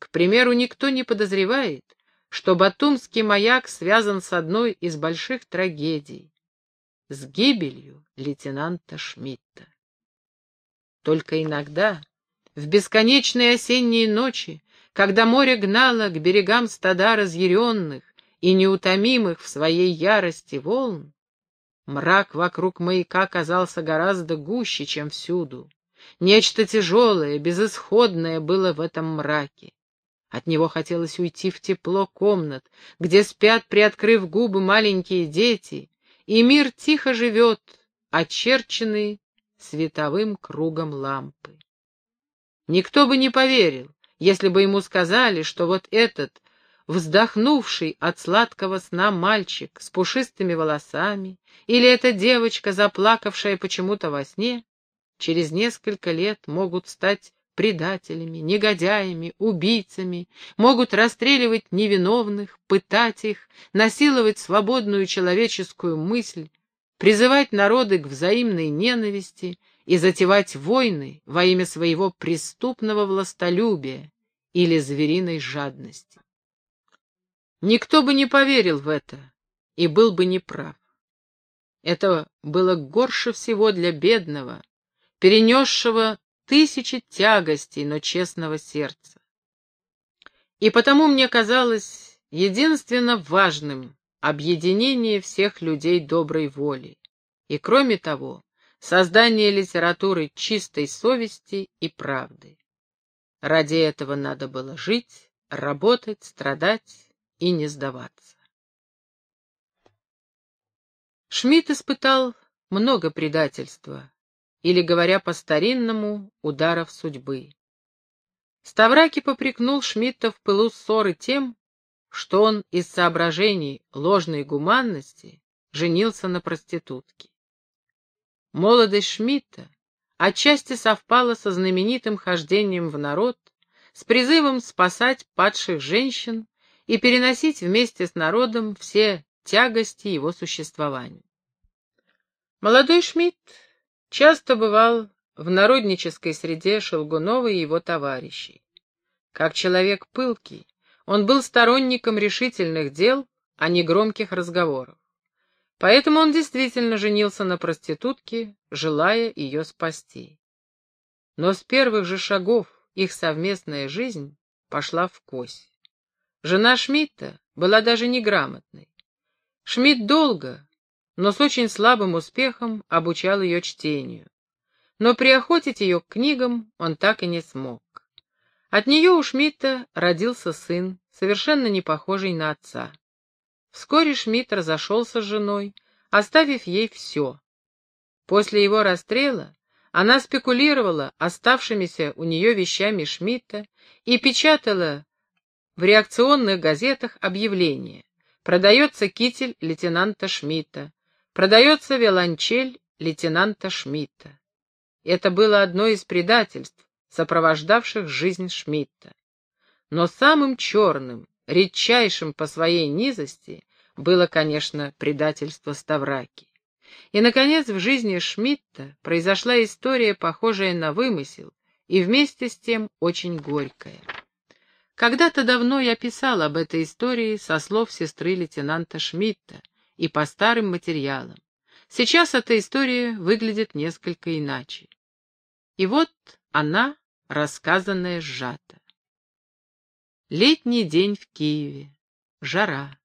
К примеру, никто не подозревает, что Батумский маяк связан с одной из больших трагедий — с гибелью лейтенанта Шмидта. Только иногда, в бесконечные осенние ночи, когда море гнало к берегам стада разъяренных и неутомимых в своей ярости волн, мрак вокруг маяка казался гораздо гуще, чем всюду. Нечто тяжелое, безысходное было в этом мраке. От него хотелось уйти в тепло комнат, где спят, приоткрыв губы, маленькие дети, и мир тихо живет, очерченный световым кругом лампы. Никто бы не поверил, если бы ему сказали, что вот этот, вздохнувший от сладкого сна мальчик с пушистыми волосами, или эта девочка, заплакавшая почему-то во сне, через несколько лет могут стать предателями, негодяями, убийцами, могут расстреливать невиновных, пытать их, насиловать свободную человеческую мысль, призывать народы к взаимной ненависти и затевать войны во имя своего преступного властолюбия или звериной жадности. Никто бы не поверил в это и был бы неправ. Это было горше всего для бедного, перенесшего тысячи тягостей, но честного сердца. И потому мне казалось единственно важным объединение всех людей доброй воли, и, кроме того, создание литературы чистой совести и правды. Ради этого надо было жить, работать, страдать и не сдаваться. Шмидт испытал много предательства, или, говоря по-старинному, ударов судьбы. Ставраки попрекнул Шмидта в пылу ссоры тем, что он из соображений ложной гуманности женился на проститутке. Молодость Шмидта отчасти совпала со знаменитым хождением в народ, с призывом спасать падших женщин и переносить вместе с народом все тягости его существования. Молодой Шмидт часто бывал в народнической среде Шелгунова и его товарищей. Как человек пылкий, он был сторонником решительных дел, а не громких разговоров. Поэтому он действительно женился на проститутке, желая ее спасти. Но с первых же шагов их совместная жизнь пошла вкось. Жена Шмидта была даже неграмотной. Шмидт долго, но с очень слабым успехом обучал ее чтению. Но приохотить ее к книгам он так и не смог. От нее у Шмидта родился сын, совершенно не похожий на отца. Вскоре Шмидт разошелся с женой, оставив ей все. После его расстрела она спекулировала оставшимися у нее вещами Шмидта и печатала в реакционных газетах объявления: продается китель лейтенанта Шмидта, продается виолончель лейтенанта Шмидта. Это было одно из предательств, сопровождавших жизнь Шмидта. Но самым черным, редчайшим по своей низости было, конечно, предательство Ставраки. И, наконец, в жизни Шмидта произошла история, похожая на вымысел, и вместе с тем очень горькая. Когда-то давно я писал об этой истории со слов сестры лейтенанта Шмидта и по старым материалам. Сейчас эта история выглядит несколько иначе. И вот она, рассказанная сжато. Летний день в Киеве. Жара.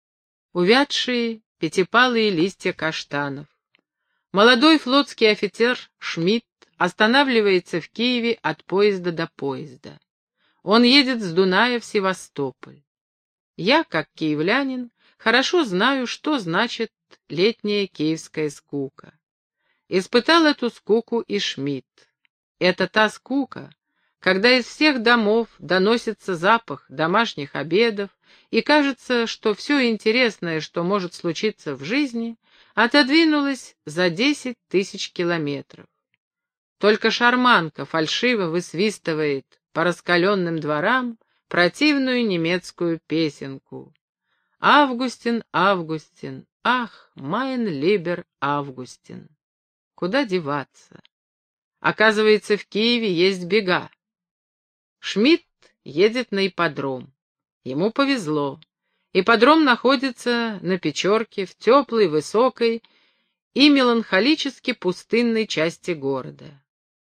Увядшие пятипалые листья каштанов. Молодой флотский офицер Шмидт останавливается в Киеве от поезда до поезда. Он едет с Дуная в Севастополь. Я, как киевлянин, хорошо знаю, что значит летняя киевская скука. Испытал эту скуку и Шмидт. Это та скука, когда из всех домов доносится запах домашних обедов, и кажется, что все интересное, что может случиться в жизни, отодвинулось за 10 тысяч километров. Только шарманка фальшиво высвистывает по раскаленным дворам противную немецкую песенку. «Августин, Августин, ах, майн либер Августин». Куда деваться? Оказывается, в Киеве есть бега. Шмидт едет на ипподром. Ему повезло. Ипподром находится на Печорке, в теплой, высокой и меланхолически пустынной части города.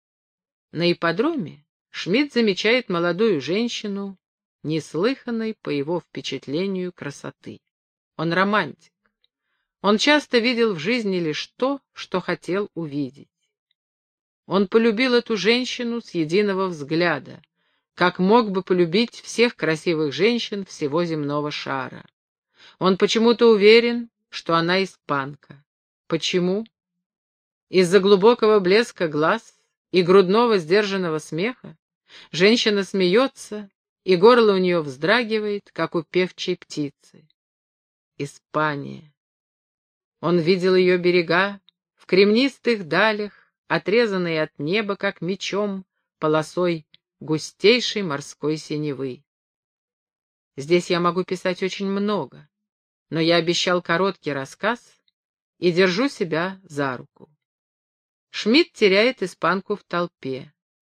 На ипподроме Шмидт замечает молодую женщину, неслыханной, по его впечатлению, красоты. Он романтик. Он часто видел в жизни лишь то, что хотел увидеть. Он полюбил эту женщину с единого взгляда, как мог бы полюбить всех красивых женщин всего земного шара. Он почему-то уверен, что она испанка. Почему? Из-за глубокого блеска глаз и грудного сдержанного смеха. Женщина смеется, и горло у нее вздрагивает, как у певчей птицы. Испания. Он видел ее берега в кремнистых далях, отрезанные от неба, как мечом, полосой густейшей морской синевы. Здесь я могу писать очень много, но я обещал короткий рассказ и держу себя за руку. Шмидт теряет испанку в толпе.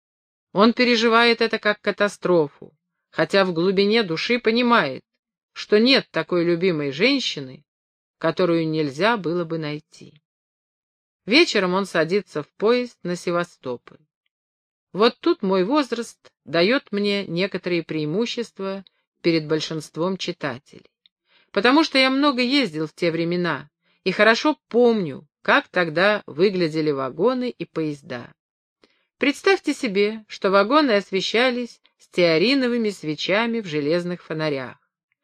Он переживает это как катастрофу, хотя в глубине души понимает, что нет такой любимой женщины, которую нельзя было бы найти. Вечером он садится в поезд на Севастополь. Вот тут мой возраст дает мне некоторые преимущества перед большинством читателей, потому что я много ездил в те времена и хорошо помню, как тогда выглядели вагоны и поезда. Представьте себе, что вагоны освещались стеариновыми свечами в железных фонарях.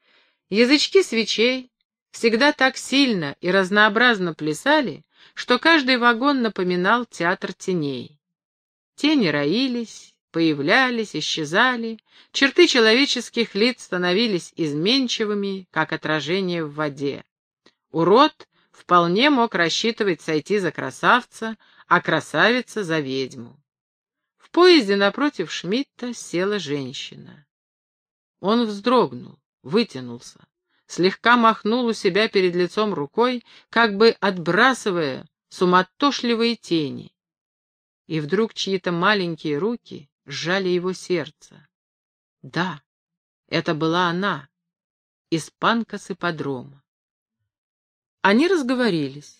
Язычки свечей всегда так сильно и разнообразно плясали, что каждый вагон напоминал театр теней. Тени роились, появлялись, исчезали, черты человеческих лиц становились изменчивыми, как отражение в воде. Урод вполне мог рассчитывать сойти за красавца, а красавица — за ведьму. В поезде напротив Шмидта села женщина. Он вздрогнул, вытянулся, слегка махнул у себя перед лицом рукой, как бы отбрасывая суматошливые тени. И вдруг чьи-то маленькие руки сжали его сердце. Да, это была она, испанка с ипподрома. Они разговорились.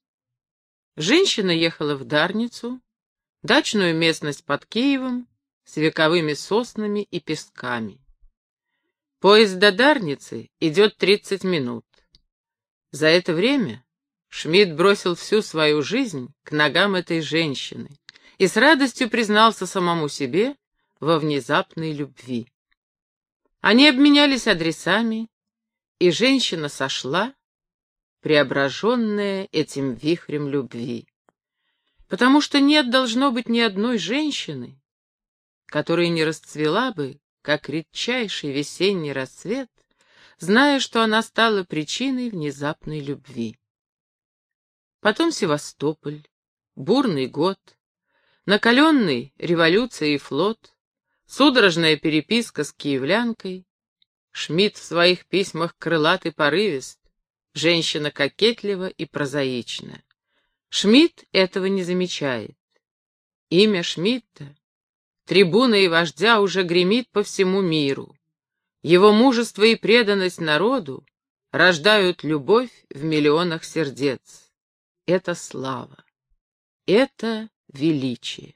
Женщина ехала в Дарницу, дачную местность под Киевом, с вековыми соснами и песками. Поезд до Дарницы идет 30 минут. За это время Шмидт бросил всю свою жизнь к ногам этой женщины и с радостью признался самому себе во внезапной любви. Они обменялись адресами, и женщина сошла, преображенная этим вихрем любви. Потому что нет, должно быть, ни одной женщины, которая не расцвела бы, как редчайший весенний рассвет, зная, что она стала причиной внезапной любви. Потом Севастополь, бурный год, накаленный революцией флот, судорожная переписка с киевлянкой, Шмидт в своих письмах крылат и порывист, женщина кокетлива и прозаична. Шмидт этого не замечает. Имя Шмидта, трибуна и вождя, уже гремит по всему миру. Его мужество и преданность народу рождают любовь в миллионах сердец. Это слава. Это величие.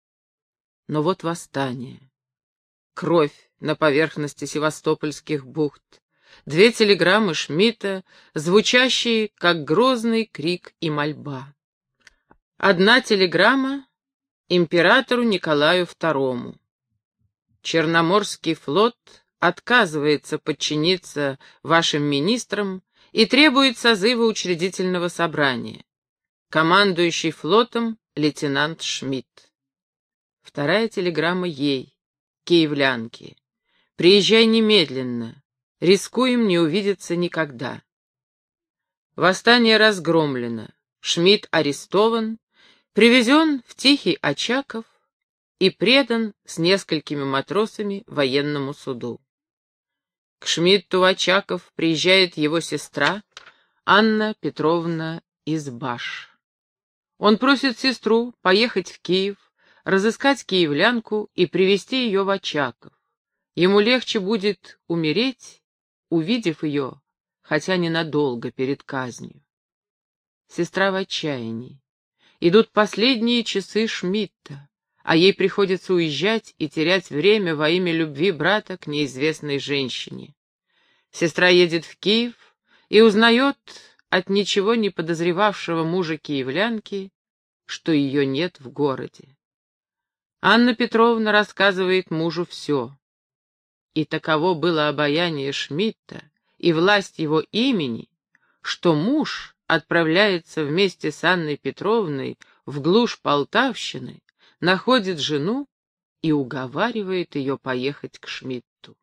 Но вот восстание. Кровь на поверхности севастопольских бухт. 2 телеграммы Шмидта, звучащие, как грозный крик и мольба. Одна телеграмма императору Николаю II. Черноморский флот отказывается подчиниться вашим министрам и требует созыва учредительного собрания. Командующий флотом лейтенант Шмидт. Вторая телеграмма ей, киевлянке. Приезжай немедленно, рискуем не увидеться никогда. Восстание разгромлено, Шмидт арестован, привезен в Тихий Очаков и предан с несколькими матросами военному суду. К Шмидту в Очаков приезжает его сестра Анна Петровна Избаш. Он просит сестру поехать в Киев, разыскать киевлянку и привезти ее в Очаков. Ему легче будет умереть, увидев ее, хотя ненадолго перед казнью. Сестра в отчаянии. Идут последние часы Шмидта, а ей приходится уезжать и терять время во имя любви брата к неизвестной женщине. Сестра едет в Киев и узнает от ничего не подозревавшего мужа киевлянки, что ее нет в городе. Анна Петровна рассказывает мужу все. И таково было обаяние Шмидта и власть его имени, что муж отправляется вместе с Анной Петровной в глушь Полтавщины, находит жену и уговаривает ее поехать к Шмидту.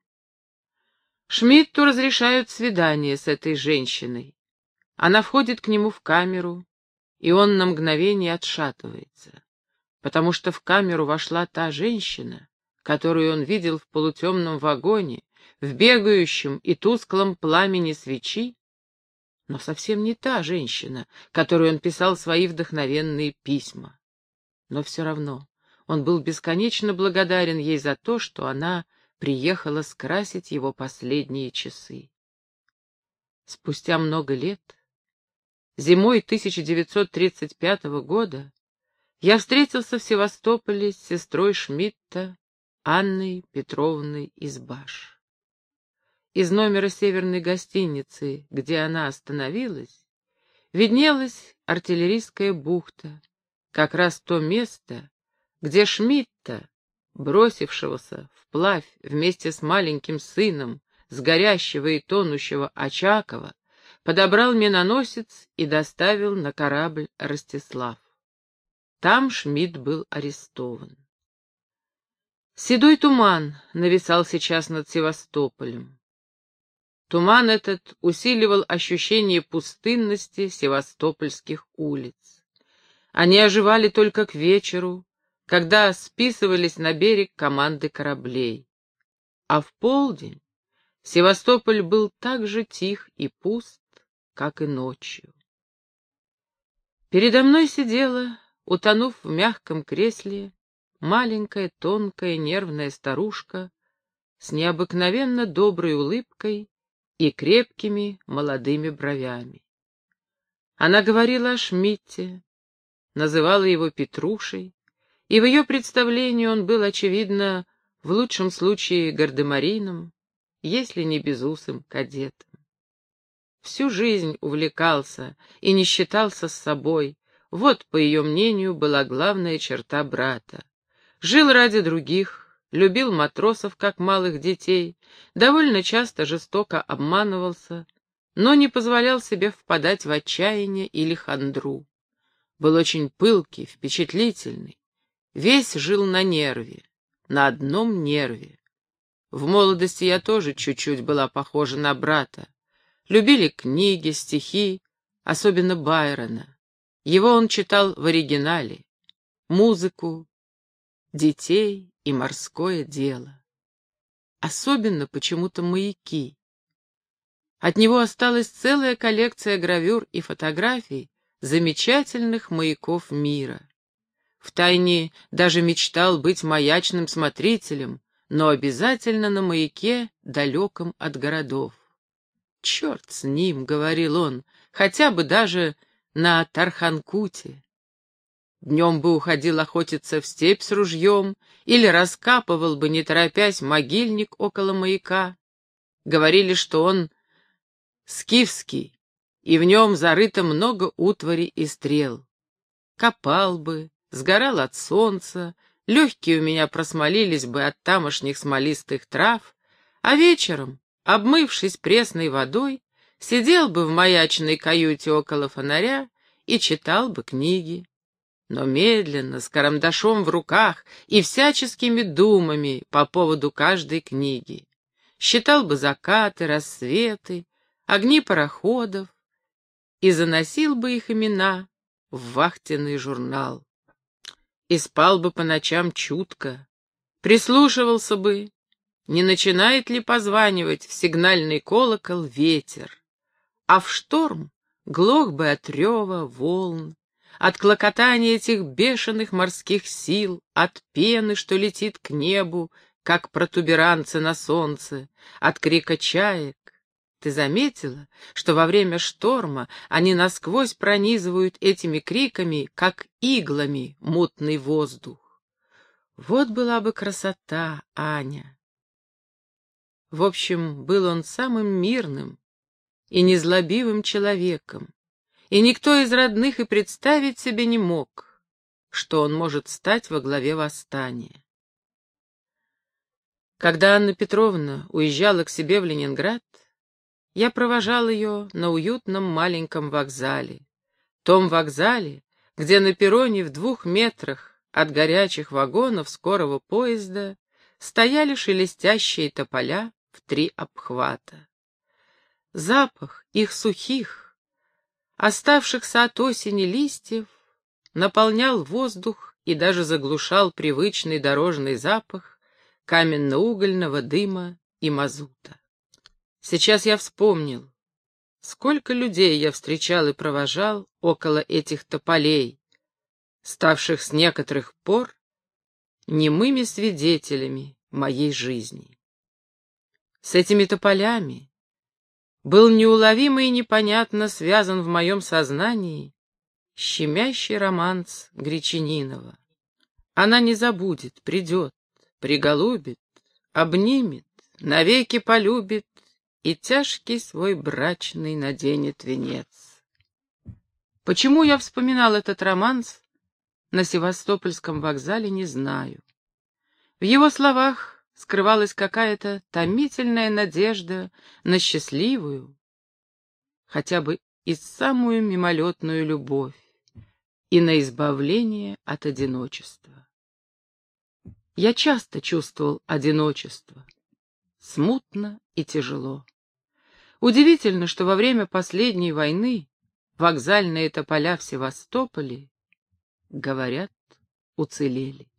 Шмидту разрешают свидание с этой женщиной. Она входит к нему в камеру, и он на мгновение отшатывается, потому что в камеру вошла та женщина, которую он видел в полутемном вагоне, в бегающем и тусклом пламени свечи, но совсем не та женщина, которой он писал свои вдохновенные письма. Но все равно он был бесконечно благодарен ей за то, что она приехала скрасить его последние часы. Спустя много лет, зимой 1935 года, я встретился в Севастополе с сестрой Шмидта Анной Петровной Избаш. Из номера северной гостиницы, где она остановилась, виднелась артиллерийская бухта, как раз то место, где Шмидта, бросившегося вплавь вместе с маленьким сыном с горящего и тонущего Очакова, подобрал миноносец и доставил на корабль Ростислав. Там Шмидт был арестован. Седой туман нависал сейчас над Севастополем. Туман этот усиливал ощущение пустынности севастопольских улиц. Они оживали только к вечеру, когда списывались на берег команды кораблей. А в полдень Севастополь был так же тих и пуст, как и ночью. Передо мной сидела, утонув в мягком кресле, маленькая, тонкая, нервная старушка с необыкновенно доброй улыбкой и крепкими молодыми бровями. Она говорила о Шмидте, называла его Петрушей, и в ее представлении он был, очевидно, в лучшем случае гардемарином, если не безусым кадетом. Всю жизнь увлекался и не считался с собой, вот, по ее мнению, была главная черта брата. Жил ради других, любил матросов, как малых детей, довольно часто жестоко обманывался, но не позволял себе впадать в отчаяние или хандру. Был очень пылкий, впечатлительный, весь жил на нерве, на одном нерве. В молодости я тоже чуть-чуть была похожа на брата. Любили книги, стихи, особенно Байрона. Его он читал в оригинале, музыку, детей и морское дело. Особенно почему-то маяки. От него осталась целая коллекция гравюр и фотографий замечательных маяков мира. Втайне даже мечтал быть маячным смотрителем, но обязательно на маяке, далеком от городов. «Черт с ним», — говорил он, — «хотя бы даже на Тарханкуте». Днем бы уходил охотиться в степь с ружьем или раскапывал бы, не торопясь, могильник около маяка. Говорили, что он скифский, и в нем зарыто много утвари и стрел. Копал бы, сгорал от солнца, легкие у меня просмолились бы от тамошних смолистых трав, а вечером, обмывшись пресной водой, сидел бы в маячной каюте около фонаря и читал бы книги. Но медленно, с карандашом в руках и всяческими думами по поводу каждой книги. Считал бы закаты, рассветы, огни пароходов и заносил бы их имена в вахтенный журнал. И спал бы по ночам чутко, прислушивался бы, не начинает ли позванивать в сигнальный колокол ветер, а в шторм глох бы от рева волн, от клокотания этих бешеных морских сил, от пены, что летит к небу, как протуберанцы на солнце, от крика чаек. Ты заметила, что во время шторма они насквозь пронизывают этими криками, как иглами, мутный воздух? Вот была бы красота, Аня. В общем, был он самым мирным и незлобивым человеком, и никто из родных и представить себе не мог, что он может стать во главе восстания. Когда Анна Петровна уезжала к себе в Ленинград, я провожал ее на уютном маленьком вокзале, том вокзале, где на перроне в 2 метрах от горячих вагонов скорого поезда стояли шелестящие тополя в 3 обхвата. Запах их сухих, оставшихся от осени листьев, наполнял воздух и даже заглушал привычный дорожный запах каменно-угольного дыма и мазута. Сейчас я вспомнил, сколько людей я встречал и провожал около этих тополей, ставших с некоторых пор немыми свидетелями моей жизни. С этими тополями был неуловимо и непонятно связан в моем сознании щемящий романс Гречанинова. Она не забудет, придет, приголубит, обнимет, навеки полюбит и тяжкий свой брачный наденет венец. Почему я вспоминал этот романс на Севастопольском вокзале, не знаю. В его словах скрывалась какая-то томительная надежда на счастливую, хотя бы и самую мимолетную любовь, и на избавление от одиночества. Я часто чувствовал одиночество, смутно и тяжело. Удивительно, что во время последней войны вокзальные тополя в Севастополе, говорят, уцелели.